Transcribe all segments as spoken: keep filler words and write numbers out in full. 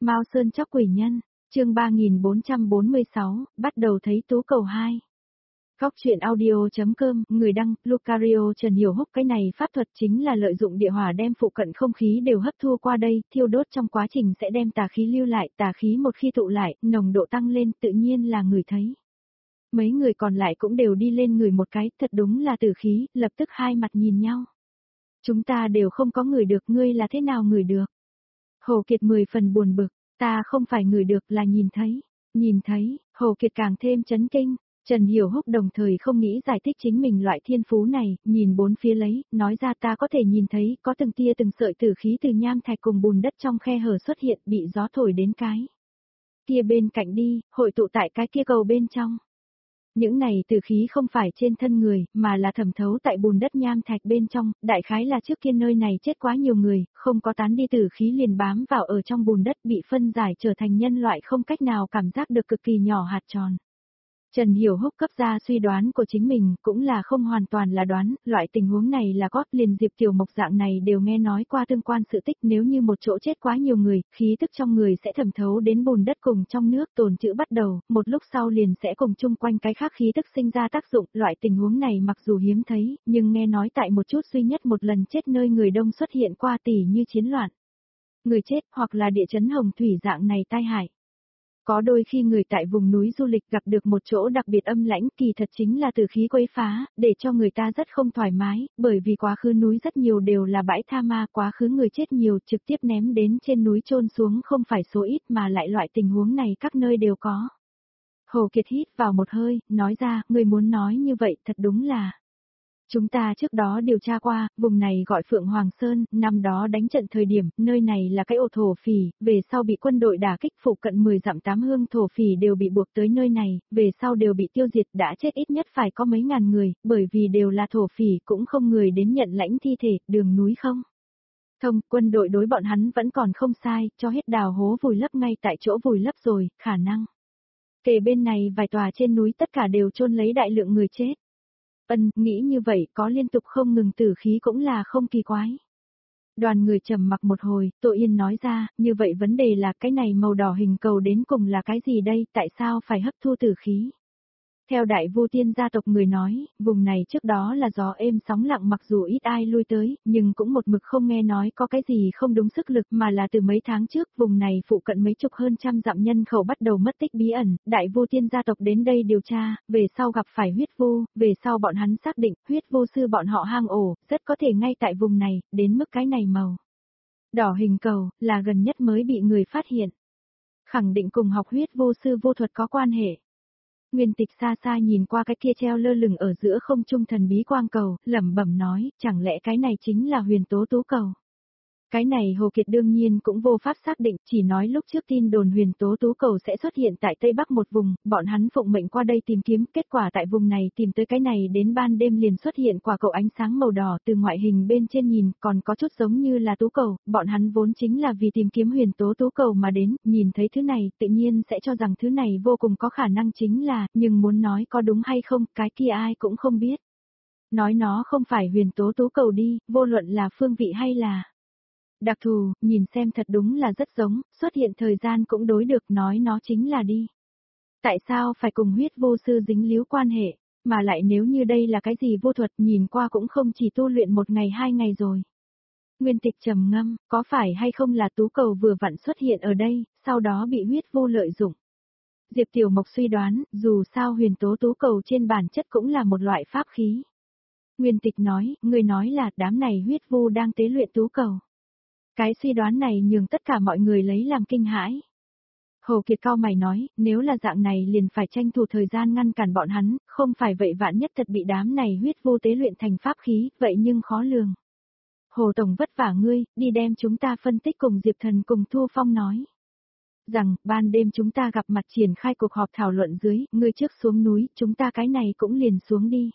Mao Sơn chóc quỷ nhân, chương ba nghìn bốn trăm bốn mươi sáu, bắt đầu thấy tú cầu hai. Góc truyện audio.com, người đăng, Lucario Trần Hiểu Húc. Cái này pháp thuật chính là lợi dụng địa hỏa đem phụ cận không khí đều hấp thu qua đây, thiêu đốt trong quá trình sẽ đem tà khí lưu lại, tà khí một khi tụ lại, nồng độ tăng lên tự nhiên là người thấy. Mấy người còn lại cũng đều đi lên người một cái, thật đúng là tử khí, lập tức hai mặt nhìn nhau. Chúng ta đều không có người được, ngươi là thế nào người được? Hồ Kiệt mười phần buồn bực, ta không phải người được là nhìn thấy, nhìn thấy, Hồ Kiệt càng thêm chấn kinh. Trần Hiểu Húc đồng thời không nghĩ giải thích chính mình loại thiên phú này, nhìn bốn phía lấy, nói ra ta có thể nhìn thấy, có từng tia từng sợi tử khí từ nham thạch cùng bùn đất trong khe hở xuất hiện, bị gió thổi đến cái kia bên cạnh đi, hội tụ tại cái kia cầu bên trong. Những này tử khí không phải trên thân người, mà là thẩm thấu tại bùn đất nham thạch bên trong, đại khái là trước kia nơi này chết quá nhiều người, không có tán đi tử khí liền bám vào ở trong bùn đất, bị phân giải trở thành nhân loại không cách nào cảm giác được cực kỳ nhỏ hạt tròn. Trần Hiểu Húc cấp ra suy đoán của chính mình, cũng là không hoàn toàn là đoán, loại tình huống này là có, liền Diệp Tiểu Mộc dạng này đều nghe nói qua tương quan sự tích, nếu như một chỗ chết quá nhiều người, khí tức trong người sẽ thẩm thấu đến bùn đất cùng trong nước, tồn trữ bắt đầu, một lúc sau liền sẽ cùng chung quanh cái khác khí tức sinh ra tác dụng, loại tình huống này mặc dù hiếm thấy, nhưng nghe nói tại một chút duy nhất một lần chết nơi người đông xuất hiện qua tỷ như chiến loạn. Người chết hoặc là địa chấn hồng thủy dạng này tai hại. Có đôi khi người tại vùng núi du lịch gặp được một chỗ đặc biệt âm lãnh, kỳ thật chính là tử khí quấy phá, để cho người ta rất không thoải mái, bởi vì quá khứ núi rất nhiều đều là bãi tha ma, quá khứ người chết nhiều trực tiếp ném đến trên núi chôn xuống không phải số ít mà lại loại tình huống này các nơi đều có. Hồ Kiệt hít vào một hơi, nói ra, người muốn nói như vậy thật đúng là. Chúng ta trước đó điều tra qua, vùng này gọi Phượng Hoàng Sơn, năm đó đánh trận thời điểm, nơi này là cái ổ thổ phỉ, về sau bị quân đội đả kích phụ cận mười dặm tám hương thổ phỉ đều bị buộc tới nơi này, về sau đều bị tiêu diệt đã chết ít nhất phải có mấy ngàn người, bởi vì đều là thổ phỉ cũng không người đến nhận lãnh thi thể, đường núi không. Thông, quân đội đối bọn hắn vẫn còn không sai, cho hết đào hố vùi lấp ngay tại chỗ vùi lấp rồi, khả năng. Kể bên này vài tòa trên núi tất cả đều chôn lấy đại lượng người chết. Ân, nghĩ như vậy có liên tục không ngừng tử khí cũng là không kỳ quái. Đoàn người trầm mặc một hồi, Tô Yên nói ra, như vậy vấn đề là cái này màu đỏ hình cầu đến cùng là cái gì đây, tại sao phải hấp thu tử khí? Theo Đại Vu Tiên gia tộc người nói, vùng này trước đó là gió êm sóng lặng mặc dù ít ai lui tới, nhưng cũng một mực không nghe nói có cái gì không đúng sức lực mà là từ mấy tháng trước vùng này phụ cận mấy chục hơn trăm dặm nhân khẩu bắt đầu mất tích bí ẩn, Đại Vu Tiên gia tộc đến đây điều tra, về sau gặp phải huyết vu, về sau bọn hắn xác định huyết vu sư bọn họ hang ổ, rất có thể ngay tại vùng này, đến mức cái này màu đỏ hình cầu, là gần nhất mới bị người phát hiện. Khẳng định cùng học huyết vu sư vô thuật có quan hệ. Nguyên Tịch xa xa nhìn qua cái kia treo lơ lửng ở giữa không trung thần bí quang cầu, lẩm bẩm nói, chẳng lẽ cái này chính là huyền tố tú cầu. Cái này Hồ Kiệt đương nhiên cũng vô pháp xác định, chỉ nói lúc trước tin đồn huyền tố tú cầu sẽ xuất hiện tại Tây Bắc một vùng, bọn hắn phụng mệnh qua đây tìm kiếm, kết quả tại vùng này tìm tới cái này đến ban đêm liền xuất hiện quả cầu ánh sáng màu đỏ từ ngoại hình bên trên nhìn, còn có chút giống như là tú cầu, bọn hắn vốn chính là vì tìm kiếm huyền tố tú cầu mà đến, nhìn thấy thứ này tự nhiên sẽ cho rằng thứ này vô cùng có khả năng chính là, nhưng muốn nói có đúng hay không, cái kia ai cũng không biết. Nói nó không phải huyền tố tú cầu đi, vô luận là phương vị hay là đặc thù, nhìn xem thật đúng là rất giống, xuất hiện thời gian cũng đối được, nói nó chính là đi. Tại sao phải cùng huyết vô sư dính líu quan hệ, mà lại nếu như đây là cái gì vô thuật nhìn qua cũng không chỉ tu luyện một ngày hai ngày rồi. Nguyên Tịch trầm ngâm, có phải hay không là tú cầu vừa vặn xuất hiện ở đây, sau đó bị huyết vô lợi dụng. Diệp Tiểu Mộc suy đoán, dù sao huyền tố tú cầu trên bản chất cũng là một loại pháp khí. Nguyên Tịch nói, người nói là đám này huyết vô đang tế luyện tú cầu. Cái suy đoán này nhường tất cả mọi người lấy làm kinh hãi. Hồ Kiệt cao mày nói, nếu là dạng này liền phải tranh thủ thời gian ngăn cản bọn hắn, không phải vậy vạn nhất thật bị đám này huyết vô tế luyện thành pháp khí, vậy nhưng khó lường. Hồ Tổng vất vả ngươi, đi đem chúng ta phân tích cùng Diệp Thần cùng Thu Phong nói. Rằng, ban đêm chúng ta gặp mặt triển khai cuộc họp thảo luận dưới, ngươi trước xuống núi, chúng ta cái này cũng liền xuống đi.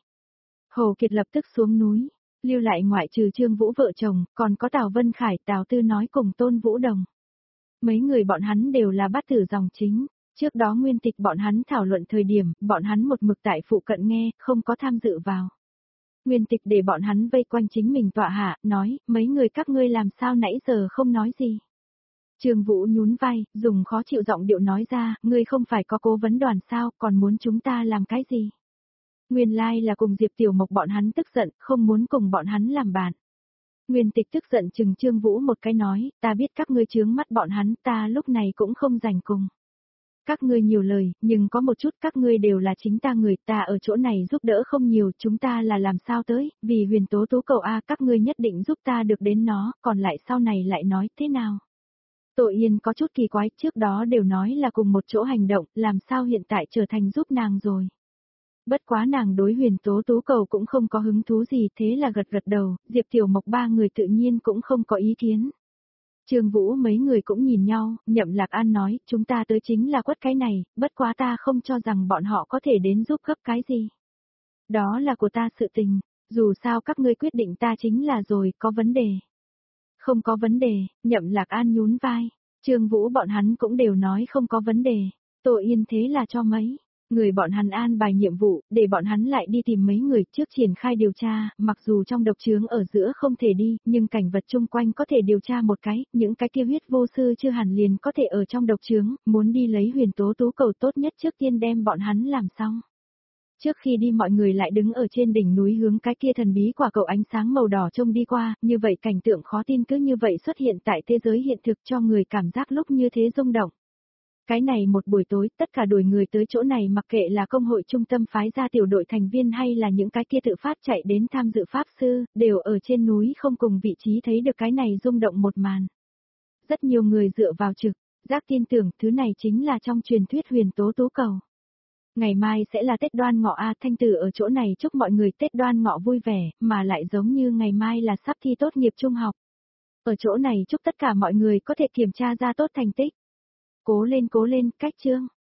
Hồ Kiệt lập tức xuống núi. Lưu lại ngoại trừ Trương Vũ vợ chồng, còn có Tào Vân Khải, Tào Tư nói cùng Tôn Vũ Đồng. Mấy người bọn hắn đều là bát tử dòng chính, trước đó Nguyên Tịch bọn hắn thảo luận thời điểm, bọn hắn một mực tại phụ cận nghe, không có tham dự vào. Nguyên Tịch để bọn hắn vây quanh chính mình tọa hạ, nói, mấy người các ngươi làm sao nãy giờ không nói gì. Trương Vũ nhún vai, dùng khó chịu giọng điệu nói ra, ngươi không phải có cố vấn đoàn sao, còn muốn chúng ta làm cái gì? Nguyên lai like là cùng Diệp Tiểu Mộc bọn hắn tức giận, không muốn cùng bọn hắn làm bạn. Nguyên Tịch tức giận chừng Trương Vũ một cái nói, ta biết các ngươi chướng mắt bọn hắn, ta lúc này cũng không rảnh cùng. Các ngươi nhiều lời, nhưng có một chút các ngươi đều là chính ta người, ta ở chỗ này giúp đỡ không nhiều, chúng ta là làm sao tới, vì huyền tố tố cầu A các ngươi nhất định giúp ta được đến nó, còn lại sau này lại nói thế nào. Tội Yên có chút kỳ quái, trước đó đều nói là cùng một chỗ hành động, làm sao hiện tại trở thành giúp nàng rồi. Bất quá nàng đối huyền tố tố cầu cũng không có hứng thú gì, thế là gật gật đầu, Diệp Tiểu Mộc ba người tự nhiên cũng không có ý kiến. Trương Vũ mấy người cũng nhìn nhau, Nhậm Lạc An nói, chúng ta tới chính là quất cái này, bất quá ta không cho rằng bọn họ có thể đến giúp gấp cái gì. Đó là của ta sự tình, dù sao các ngươi quyết định ta chính là rồi, có vấn đề. Không có vấn đề, Nhậm Lạc An nhún vai, Trương Vũ bọn hắn cũng đều nói không có vấn đề, Tội Yên thế là cho mấy. Người bọn hắn an bài nhiệm vụ, để bọn hắn lại đi tìm mấy người trước triển khai điều tra, mặc dù trong độc chướng ở giữa không thể đi, nhưng cảnh vật chung quanh có thể điều tra một cái, những cái kia huyết vô sư chưa hẳn liền có thể ở trong độc chướng, muốn đi lấy huyền tố tố cầu tốt nhất trước tiên đem bọn hắn làm xong. Trước khi đi mọi người lại đứng ở trên đỉnh núi hướng cái kia thần bí quả cầu ánh sáng màu đỏ trông đi qua, như vậy cảnh tượng khó tin cứ như vậy xuất hiện tại thế giới hiện thực cho người cảm giác lúc như thế rung động. Cái này một buổi tối, tất cả đuổi người tới chỗ này mặc kệ là công hội trung tâm phái ra tiểu đội thành viên hay là những cái kia tự phát chạy đến tham dự pháp sư, đều ở trên núi không cùng vị trí thấy được cái này rung động một màn. Rất nhiều người dựa vào trực, giác tin tưởng thứ này chính là trong truyền thuyết huyền tố tố cầu. Ngày mai sẽ là Tết Đoan Ngọ A, Thanh Tử ở chỗ này chúc mọi người Tết Đoan Ngọ vui vẻ, mà lại giống như ngày mai là sắp thi tốt nghiệp trung học. Ở chỗ này chúc tất cả mọi người có thể kiểm tra ra tốt thành tích. Cố lên cố lên, cách chương.